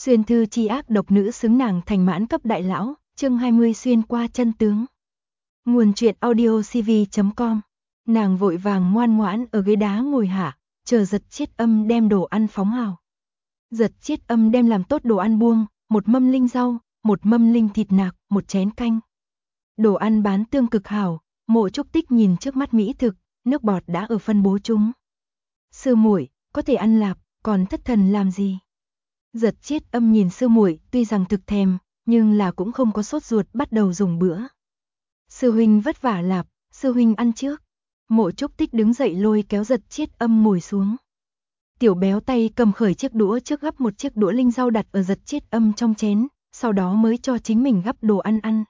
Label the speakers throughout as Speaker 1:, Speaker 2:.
Speaker 1: Xuyên thư chi ác độc nữ xứng nàng thành mãn cấp đại lão, chương 20 xuyên qua chân tướng. Nguồn truyện audio cv.com. Nàng vội vàng ngoan ngoãn ở ghế đá ngồi hạ, chờ Giật Chiết Âm đem đồ ăn phóng hào. Giật Chiết Âm đem làm tốt đồ ăn buông, một mâm linh rau, một mâm linh thịt nạc, một chén canh. Đồ ăn bán tương cực hảo, Mộ Trúc Tích nhìn trước mắt mỹ thực, nước bọt đã ở phân bố chúng. Sư muội, có thể ăn lạp, còn thất thần làm gì? Giật Chiết Âm nhìn sư muội, tuy rằng thực thèm, nhưng là cũng không có sốt ruột bắt đầu dùng bữa. Sư huynh vất vả lạp, sư huynh ăn trước. Mộ Trúc Tích đứng dậy lôi kéo Giật Chiết Âm ngồi xuống. Tiểu béo tay cầm khởi chiếc đũa trước gắp một chiếc đũa linh rau đặt ở Giật Chiết Âm trong chén, sau đó mới cho chính mình gắp đồ ăn ăn.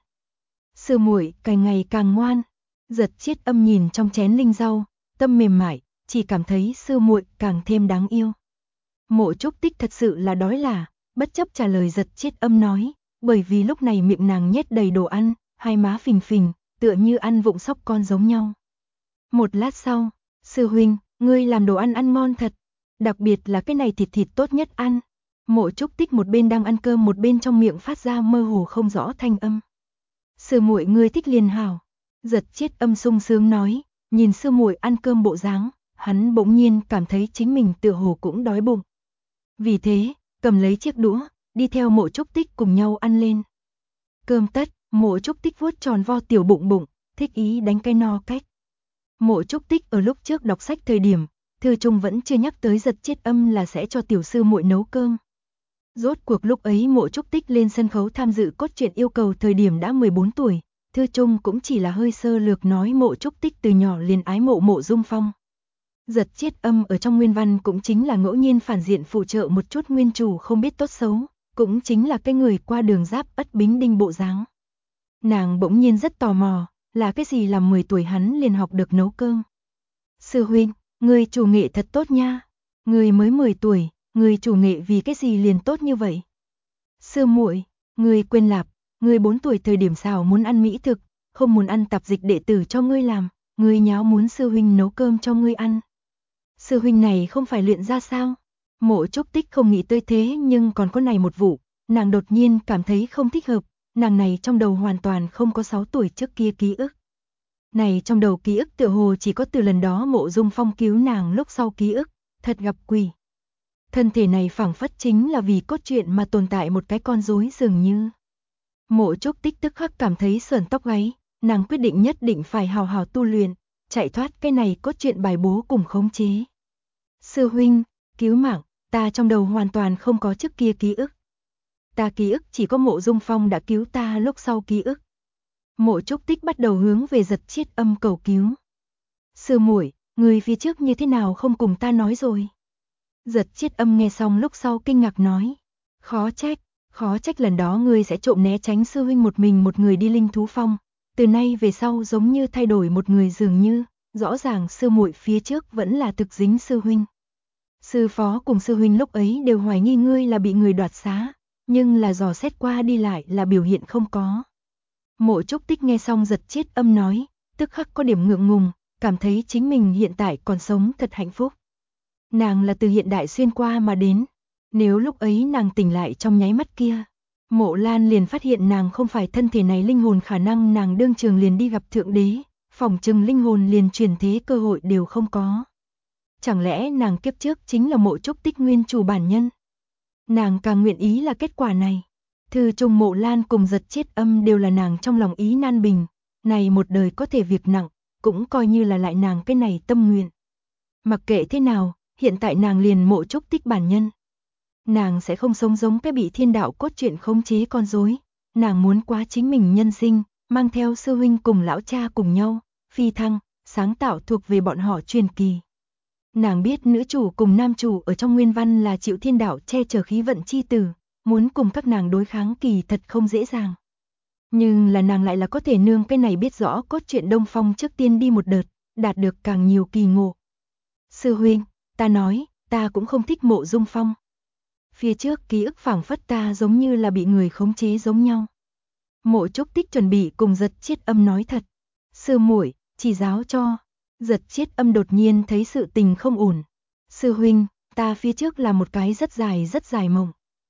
Speaker 1: Sư muội càng ngày càng ngoan. Giật Chiết Âm nhìn trong chén linh rau, tâm mềm mại, chỉ cảm thấy sư muội càng thêm đáng yêu. Mộ Trúc Tích thật sự là đói là, bất chấp trả lời Giật Chiết Âm nói, bởi vì lúc này miệng nàng nhét đầy đồ ăn, hai má phình phình, tựa như ăn vụng sóc con giống nhau. Một lát sau, sư huynh, ngươi làm đồ ăn ăn ngon thật, đặc biệt là cái này thịt tốt nhất ăn. Mộ Trúc Tích một bên đang ăn cơm một bên trong miệng phát ra mơ hồ không rõ thanh âm. Sư muội ngươi thích liền hảo. Giật Chiết Âm sung sướng nói, nhìn sư muội ăn cơm bộ dáng, hắn bỗng nhiên cảm thấy chính mình tựa hồ cũng đói bụng. Vì thế, cầm lấy chiếc đũa, đi theo Mộ Trúc Tích cùng nhau ăn lên. Cơm tất, Mộ Trúc Tích vuốt tròn vo tiểu bụng, thích ý đánh cái no cách. Mộ Trúc Tích ở lúc trước đọc sách thời điểm, thư trung vẫn chưa nhắc tới Giật Chiết Âm là sẽ cho tiểu sư muội nấu cơm. Rốt cuộc lúc ấy Mộ Trúc Tích lên sân khấu tham dự cốt truyện yêu cầu thời điểm đã 14 tuổi, thư trung cũng chỉ là hơi sơ lược nói Mộ Trúc Tích từ nhỏ liền ái mộ Mộ Dung Phong. Giật Chiết Âm ở trong nguyên văn cũng chính là ngẫu nhiên phản diện phụ trợ một chút nguyên chủ không biết tốt xấu, cũng chính là cái người qua đường giáp Ất Bính Đinh bộ dáng. Nàng bỗng nhiên rất tò mò, là cái gì làm 10 tuổi hắn liền học được nấu cơm. Sư huynh, người chủ nghệ thật tốt nha, người mới 10 tuổi, người chủ nghệ vì cái gì liền tốt như vậy? Sư muội, người quên lạp, người 4 tuổi thời điểm sao muốn ăn mỹ thực, không muốn ăn tạp dịch đệ tử cho ngươi làm, ngươi nháo muốn sư huynh nấu cơm cho ngươi ăn. Sư huynh này không phải luyện ra sao? Mộ Trúc Tích không nghĩ tới thế nhưng còn có này một vụ, nàng đột nhiên cảm thấy không thích hợp, nàng này trong đầu hoàn toàn không có 6 tuổi trước kia ký ức. Này trong đầu ký ức tựa hồ chỉ có từ lần đó Mộ Dung Phong cứu nàng lúc sau ký ức, thật gặp quỷ. Thân thể này phảng phất chính là vì cốt truyện mà tồn tại một cái con rối dường như. Mộ Trúc Tích tức khắc cảm thấy sởn tóc gáy, nàng quyết định nhất định phải hào hào tu luyện, chạy thoát cái này cốt truyện bài bố cùng khống chế. Sư huynh, cứu mạng, ta trong đầu hoàn toàn không có trước kia ký ức. Ta ký ức chỉ có Mộ Dung Phong đã cứu ta lúc sau ký ức. Mộ Trúc Tích bắt đầu hướng về Giật Chiết Âm cầu cứu. Sư muội, người phía trước như thế nào không cùng ta nói rồi? Giật Chiết Âm nghe xong lúc sau kinh ngạc nói. Khó trách lần đó ngươi sẽ trộm né tránh sư huynh một mình một người đi linh thú phong. Từ nay về sau giống như thay đổi một người dường như, rõ ràng sư muội phía trước vẫn là thực dính sư huynh. Sư phó cùng sư huynh lúc ấy đều hoài nghi ngươi là bị người đoạt xá, nhưng là dò xét qua đi lại là biểu hiện không có. Mộ Trúc Tích nghe xong Giật Chiết Âm nói, tức khắc có điểm ngượng ngùng, cảm thấy chính mình hiện tại còn sống thật hạnh phúc. Nàng là từ hiện đại xuyên qua mà đến, nếu lúc ấy nàng tỉnh lại trong nháy mắt kia, Mộ Lan liền phát hiện nàng không phải thân thể này linh hồn, khả năng nàng đương trường liền đi gặp thượng đế, phỏng chừng linh hồn liền truyền thế cơ hội đều không có. Chẳng lẽ nàng kiếp trước chính là Mộ Trúc Tích nguyên chủ bản nhân? Nàng càng nguyện ý là kết quả này. Thư trung Mộ Lan cùng Giật Chiết Âm đều là nàng trong lòng ý nan bình, này một đời có thể việc nặng, cũng coi như là lại nàng cái này tâm nguyện. Mặc kệ thế nào, hiện tại nàng liền Mộ Trúc Tích bản nhân. Nàng sẽ không sống giống cái bị thiên đạo cốt truyện khống chế con rối, nàng muốn quá chính mình nhân sinh, mang theo sư huynh cùng lão cha cùng nhau, phi thăng, sáng tạo thuộc về bọn họ truyền kỳ. Nàng biết nữ chủ cùng nam chủ ở trong nguyên văn là chịu thiên đạo che chở khí vận chi tử, muốn cùng các nàng đối kháng kỳ thật không dễ dàng. Nhưng là nàng lại là có thể nương cái này biết rõ cốt truyện Đông Phong trước tiên đi một đợt, đạt được càng nhiều kỳ ngộ. Sư huynh, ta nói, ta cũng không thích Mộ Dung Phong. Phía trước ký ức phảng phất ta giống như là bị người khống chế giống nhau. Mộ Trúc Tích chuẩn bị cùng Giật Chiết Âm nói thật. Sư muội, chỉ giáo cho. Giật Chiết Âm đột nhiên thấy sự tình không ổn. Sư huynh, ta phía trước là một cái rất dài mộng.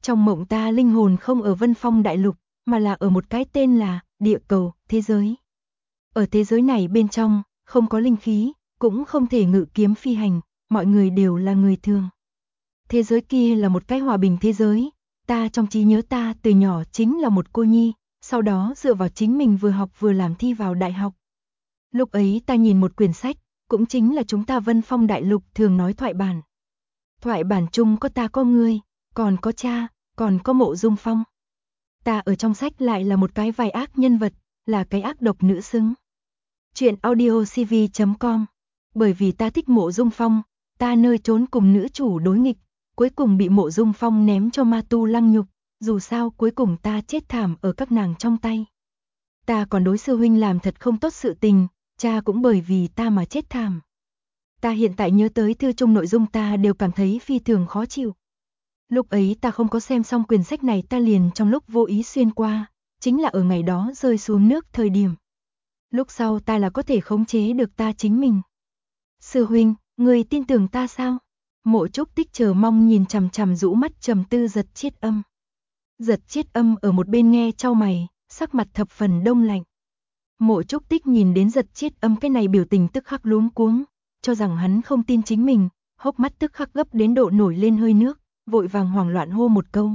Speaker 1: Trong mộng ta linh hồn không ở Vân Phong Đại Lục, mà là ở một cái tên là địa cầu, thế giới. Ở thế giới này bên trong, không có linh khí, cũng không thể ngự kiếm phi hành, mọi người đều là người thường. Thế giới kia là một cái hòa bình thế giới, ta trong trí nhớ ta từ nhỏ chính là một cô nhi, sau đó dựa vào chính mình vừa học vừa làm thi vào đại học. Lúc ấy ta nhìn một quyển sách, cũng chính là chúng ta Vân Phong Đại Lục thường nói thoại bản. Thoại bản chung có ta có ngươi, còn có cha, còn có Mộ Dung Phong. Ta ở trong sách lại là một cái vai ác nhân vật, là cái ác độc nữ xứng. Chuyện audiocv.com. Bởi vì ta thích Mộ Dung Phong, ta nơi trốn cùng nữ chủ đối nghịch, cuối cùng bị Mộ Dung Phong ném cho ma tu lăng nhục, dù sao cuối cùng ta chết thảm ở các nàng trong tay. Ta còn đối sư huynh làm thật không tốt sự tình, cha cũng bởi vì ta mà chết thảm. Ta hiện tại nhớ tới thư chung nội dung ta đều cảm thấy phi thường khó chịu. Lúc ấy ta không có xem xong quyển sách này, ta liền trong lúc vô ý xuyên qua, chính là ở ngày đó rơi xuống nước thời điểm. Lúc sau ta là có thể khống chế được ta chính mình. Sư huynh, người tin tưởng ta sao? Mộ Trúc Tích chờ mong nhìn chằm chằm rũ mắt trầm tư Giật Chiết Âm. Giật Chiết Âm ở một bên nghe chau mày, sắc mặt thập phần đông lạnh. Mộ Trúc Tích nhìn đến Giật Chiết Âm cái này biểu tình tức khắc luống cuống, cho rằng hắn không tin chính mình, hốc mắt tức khắc gấp đến độ nổi lên hơi nước, vội vàng hoảng loạn hô một câu.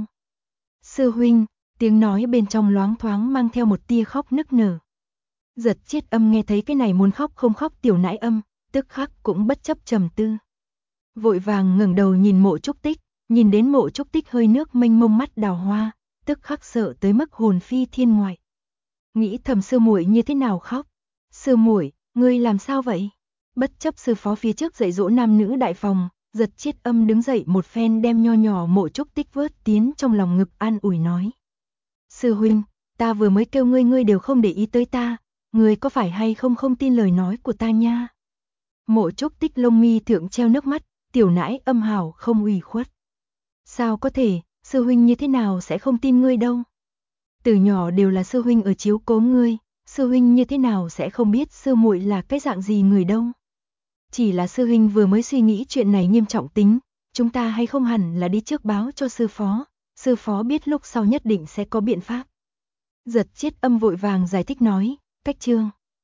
Speaker 1: Sư huynh, tiếng nói bên trong loáng thoáng mang theo một tia khóc nức nở. Giật Chiết Âm nghe thấy cái này muốn khóc không khóc tiểu nãi âm, tức khắc cũng bất chấp trầm tư. Vội vàng ngẩng đầu nhìn Mộ Trúc Tích, nhìn đến Mộ Trúc Tích hơi nước mênh mông mắt đào hoa, tức khắc sợ tới mức hồn phi thiên ngoại. Nghĩ thầm sư muội như thế nào khóc? Sư muội, ngươi làm sao vậy? Bất chấp sư phó phía trước dạy dỗ nam nữ đại phòng, Giật Chiết Âm đứng dậy một phen đem nho nhỏ Mộ Trúc Tích vớt tiến trong lòng ngực an ủi nói. Sư huynh, ta vừa mới kêu ngươi đều không để ý tới ta, ngươi có phải hay không tin lời nói của ta nha? Mộ Trúc Tích lông mi thượng treo nước mắt, tiểu nãi âm hảo không ủy khuất. Sao có thể, sư huynh như thế nào sẽ không tin ngươi đâu? Từ nhỏ đều là sư huynh ở chiếu cố ngươi, sư huynh như thế nào sẽ không biết sư muội là cái dạng gì người đâu? Chỉ là sư huynh vừa mới suy nghĩ chuyện này nghiêm trọng tính, chúng ta hay không hẳn là đi trước báo cho sư phó biết lúc sau nhất định sẽ có biện pháp. Giật Chiết Âm vội vàng giải thích nói, cách chương.